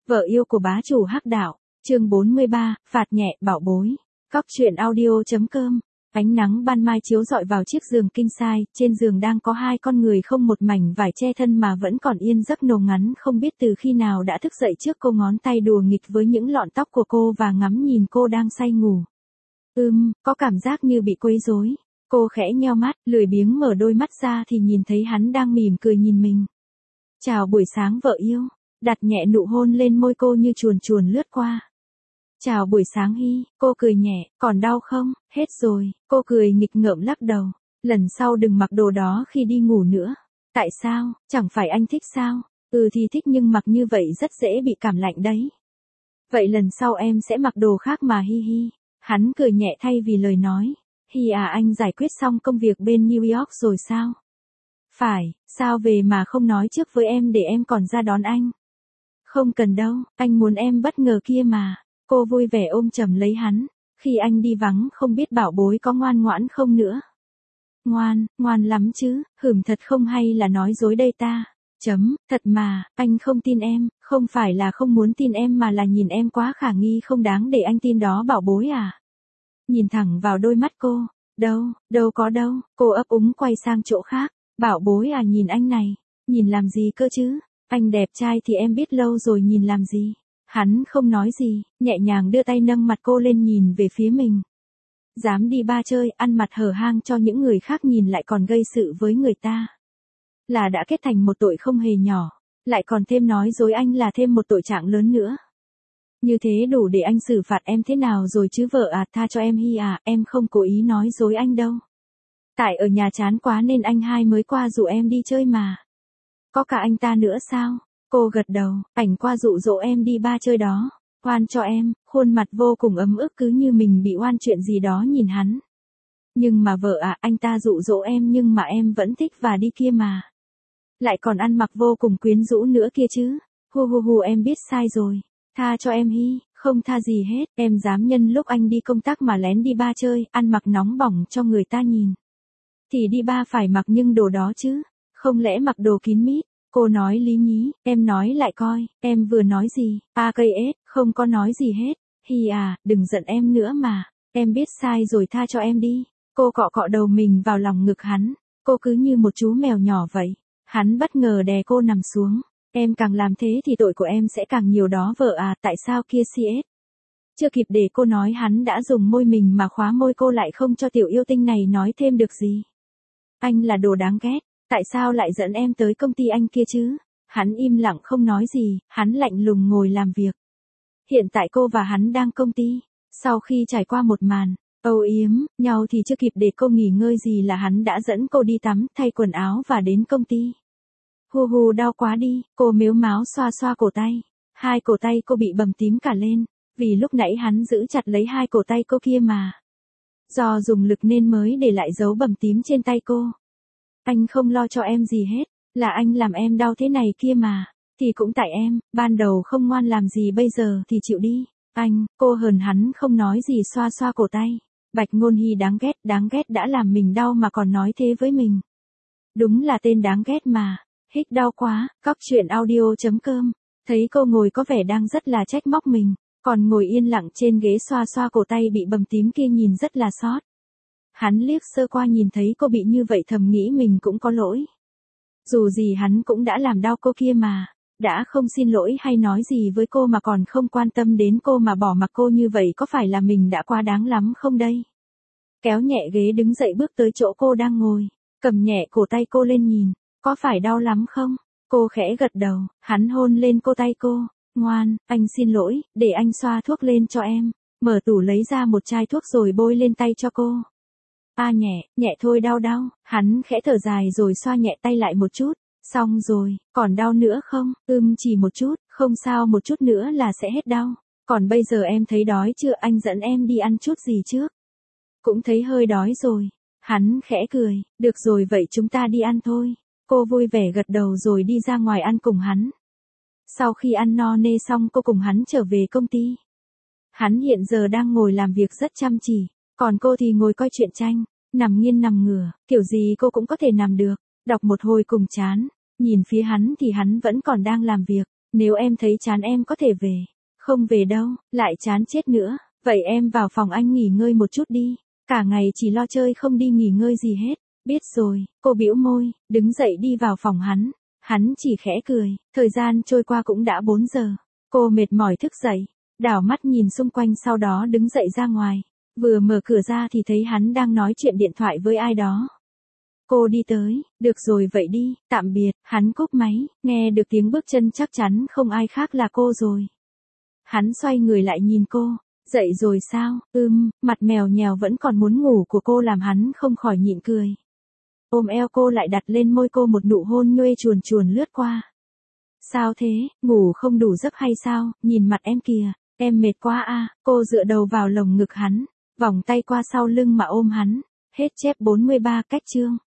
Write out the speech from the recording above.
Vợ yêu của bá chủ hắc đạo, chương 43, phạt nhẹ bảo bối. Cóc truyện audio.com. Ánh nắng ban mai chiếu rọi vào chiếc giường king size, trên giường đang có hai con người không một mảnh vải che thân mà vẫn còn yên giấc nồng ngắn, không biết từ khi nào đã thức dậy trước cô, ngón tay đùa nghịch với những lọn tóc của cô và ngắm nhìn cô đang say ngủ. Có cảm giác như bị quấy rối. Cô khẽ nheo mắt, lười biếng mở đôi mắt ra thì nhìn thấy hắn đang mỉm cười nhìn mình. Chào buổi sáng vợ yêu. Đặt nhẹ nụ hôn lên môi cô như chuồn chuồn lướt qua. Chào buổi sáng Hy, cô cười nhẹ, còn đau không? Hết rồi, cô cười nghịch ngợm lắc đầu. Lần sau đừng mặc đồ đó khi đi ngủ nữa. Tại sao, chẳng phải anh thích sao? Thì thích nhưng mặc như vậy rất dễ bị cảm lạnh đấy. Vậy lần sau em sẽ mặc đồ khác mà Hi Hi. Hắn cười nhẹ thay vì lời nói. Hi à, anh giải quyết xong công việc bên New York rồi sao? Phải, sao về mà không nói trước với em để em còn ra đón anh? Không cần đâu, anh muốn em bất ngờ kia mà. Cô vui vẻ ôm chầm lấy hắn. Khi anh đi vắng không biết bảo bối có ngoan ngoãn không nữa. Ngoan lắm chứ, thật không hay là nói dối đây ta. Thật mà, anh không tin em, không phải là không muốn tin em mà là nhìn em quá khả nghi không đáng để anh tin đó bảo bối à. Nhìn thẳng vào đôi mắt cô, đâu có đâu, cô ấp úng quay sang chỗ khác. Bảo bối à, nhìn anh này, nhìn làm gì cơ chứ? Anh đẹp trai thì em biết lâu rồi, nhìn làm gì? Hắn không nói gì, nhẹ nhàng đưa tay nâng mặt cô lên nhìn về phía mình. Dám đi ba chơi, ăn mặt hở hang cho những người khác nhìn lại còn gây sự với người ta. Là đã kết thành một tội không hề nhỏ, lại còn thêm nói dối anh là thêm một tội trạng lớn nữa. Như thế đủ để anh xử phạt em thế nào rồi chứ vợ à, tha cho em Hy à, em không cố ý nói dối anh đâu. Tại ở nhà chán quá nên anh hai mới qua dụ em đi chơi mà. Có cả anh ta nữa sao? Cô gật đầu, ảnh qua dụ dỗ em đi ba chơi đó. Oan cho em, khuôn mặt vô cùng ấm ức cứ như mình bị oan chuyện gì đó nhìn hắn. Nhưng mà vợ à, anh ta dụ dỗ em nhưng mà em vẫn thích và đi kia mà. Lại còn ăn mặc vô cùng quyến rũ nữa kia chứ. Hu em biết sai rồi. Tha cho em Hy, không tha gì hết. Em dám nhân lúc anh đi công tác mà lén đi ba chơi, ăn mặc nóng bỏng cho người ta nhìn. Thì đi ba phải mặc nhưng đồ đó chứ. Không lẽ mặc đồ kín mít? Cô nói lý nhí, em nói lại coi, em vừa nói gì? AKS, không có nói gì hết. Hi à, đừng giận em nữa mà. Em biết sai rồi, tha cho em đi. Cô cọ cọ đầu mình vào lòng ngực hắn. Cô cứ như một chú mèo nhỏ vậy. Hắn bất ngờ đè cô nằm xuống. Em càng làm thế thì tội của em sẽ càng nhiều đó vợ à, tại sao kia CS? Chưa kịp để cô nói hắn đã dùng môi mình mà khóa môi cô lại không cho tiểu yêu tinh này nói thêm được gì. Anh là đồ đáng ghét. Tại sao lại dẫn em tới công ty anh kia chứ? Hắn im lặng không nói gì, hắn lạnh lùng ngồi làm việc. Hiện tại cô và hắn đang công ty. Sau khi trải qua một màn âu yếm nhau thì chưa kịp để cô nghỉ ngơi gì là hắn đã dẫn cô đi tắm, thay quần áo và đến công ty. Đau quá đi, cô mếu máo xoa xoa cổ tay. Hai cổ tay cô bị bầm tím cả lên, vì lúc nãy hắn giữ chặt lấy hai cổ tay cô kia mà. Do dùng lực nên mới để lại dấu bầm tím trên tay cô. Anh không lo cho em gì hết, là anh làm em đau thế này kia mà. Thì cũng tại em, ban đầu không ngoan làm gì bây giờ thì chịu đi. Cô hờn hắn không nói gì xoa xoa cổ tay. Bạch Ngôn Hy đáng ghét đã làm mình đau mà còn nói thế với mình. Đúng là tên đáng ghét mà. Hích đau quá, cóc truyện audio.com. Thấy cô ngồi có vẻ đang rất là trách móc mình, còn ngồi yên lặng trên ghế xoa xoa cổ tay bị bầm tím kia nhìn rất là xót. Hắn liếc sơ qua nhìn thấy cô bị như vậy thầm nghĩ mình cũng có lỗi. Dù gì hắn cũng đã làm đau cô kia mà, đã không xin lỗi hay nói gì với cô mà còn không quan tâm đến cô mà bỏ mặc cô như vậy, có phải là mình đã quá đáng lắm không đây? Kéo nhẹ ghế đứng dậy bước tới chỗ cô đang ngồi, cầm nhẹ cổ tay cô lên nhìn, có phải đau lắm không? Cô khẽ gật đầu, hắn hôn lên cô tay cô, ngoan, anh xin lỗi, để anh xoa thuốc lên cho em. Mở tủ lấy ra một chai thuốc rồi bôi lên tay cho cô. Nhẹ thôi, đau, hắn khẽ thở dài rồi xoa nhẹ tay lại một chút. Xong rồi, còn đau nữa không? Chỉ một chút, không sao, một chút nữa là sẽ hết đau. Còn bây giờ em thấy đói chưa, anh dẫn em đi ăn chút gì trước? Cũng thấy hơi đói rồi. Hắn khẽ cười, được rồi vậy chúng ta đi ăn thôi. Cô vui vẻ gật đầu rồi đi ra ngoài ăn cùng hắn. Sau khi ăn no nê xong cô cùng hắn trở về công ty. Hắn hiện giờ đang ngồi làm việc rất chăm chỉ, còn cô thì ngồi coi truyện tranh, nằm nghiêng nằm ngửa, kiểu gì cô cũng có thể nằm được, đọc một hồi cùng chán. Nhìn phía hắn thì hắn vẫn còn đang làm việc, Nếu em thấy chán em có thể về. Không về đâu, lại chán chết nữa. Vậy em vào phòng anh nghỉ ngơi một chút đi. Cả ngày chỉ lo chơi không đi nghỉ ngơi gì hết. Biết rồi, cô bĩu môi, đứng dậy đi vào phòng hắn. Hắn chỉ khẽ cười, thời gian trôi qua cũng đã 4 giờ. Cô mệt mỏi thức dậy, đảo mắt nhìn xung quanh sau đó đứng dậy ra ngoài. Vừa mở cửa ra thì thấy hắn đang nói chuyện điện thoại với ai đó. Cô đi tới, được rồi vậy đi, tạm biệt, hắn cúp máy, nghe được tiếng bước chân chắc chắn không ai khác là cô rồi. Hắn xoay người lại nhìn cô, dậy rồi sao, mặt mèo nhèo vẫn còn muốn ngủ của cô làm hắn không khỏi nhịn cười. Ôm eo cô lại đặt lên môi cô một nụ hôn nhuê chuồn chuồn lướt qua. Sao thế, ngủ không đủ giấc hay sao, nhìn mặt em kìa, em mệt quá à, cô dựa đầu vào lồng ngực hắn, vòng tay qua sau lưng mà ôm hắn. Hết chép 43 cách chương.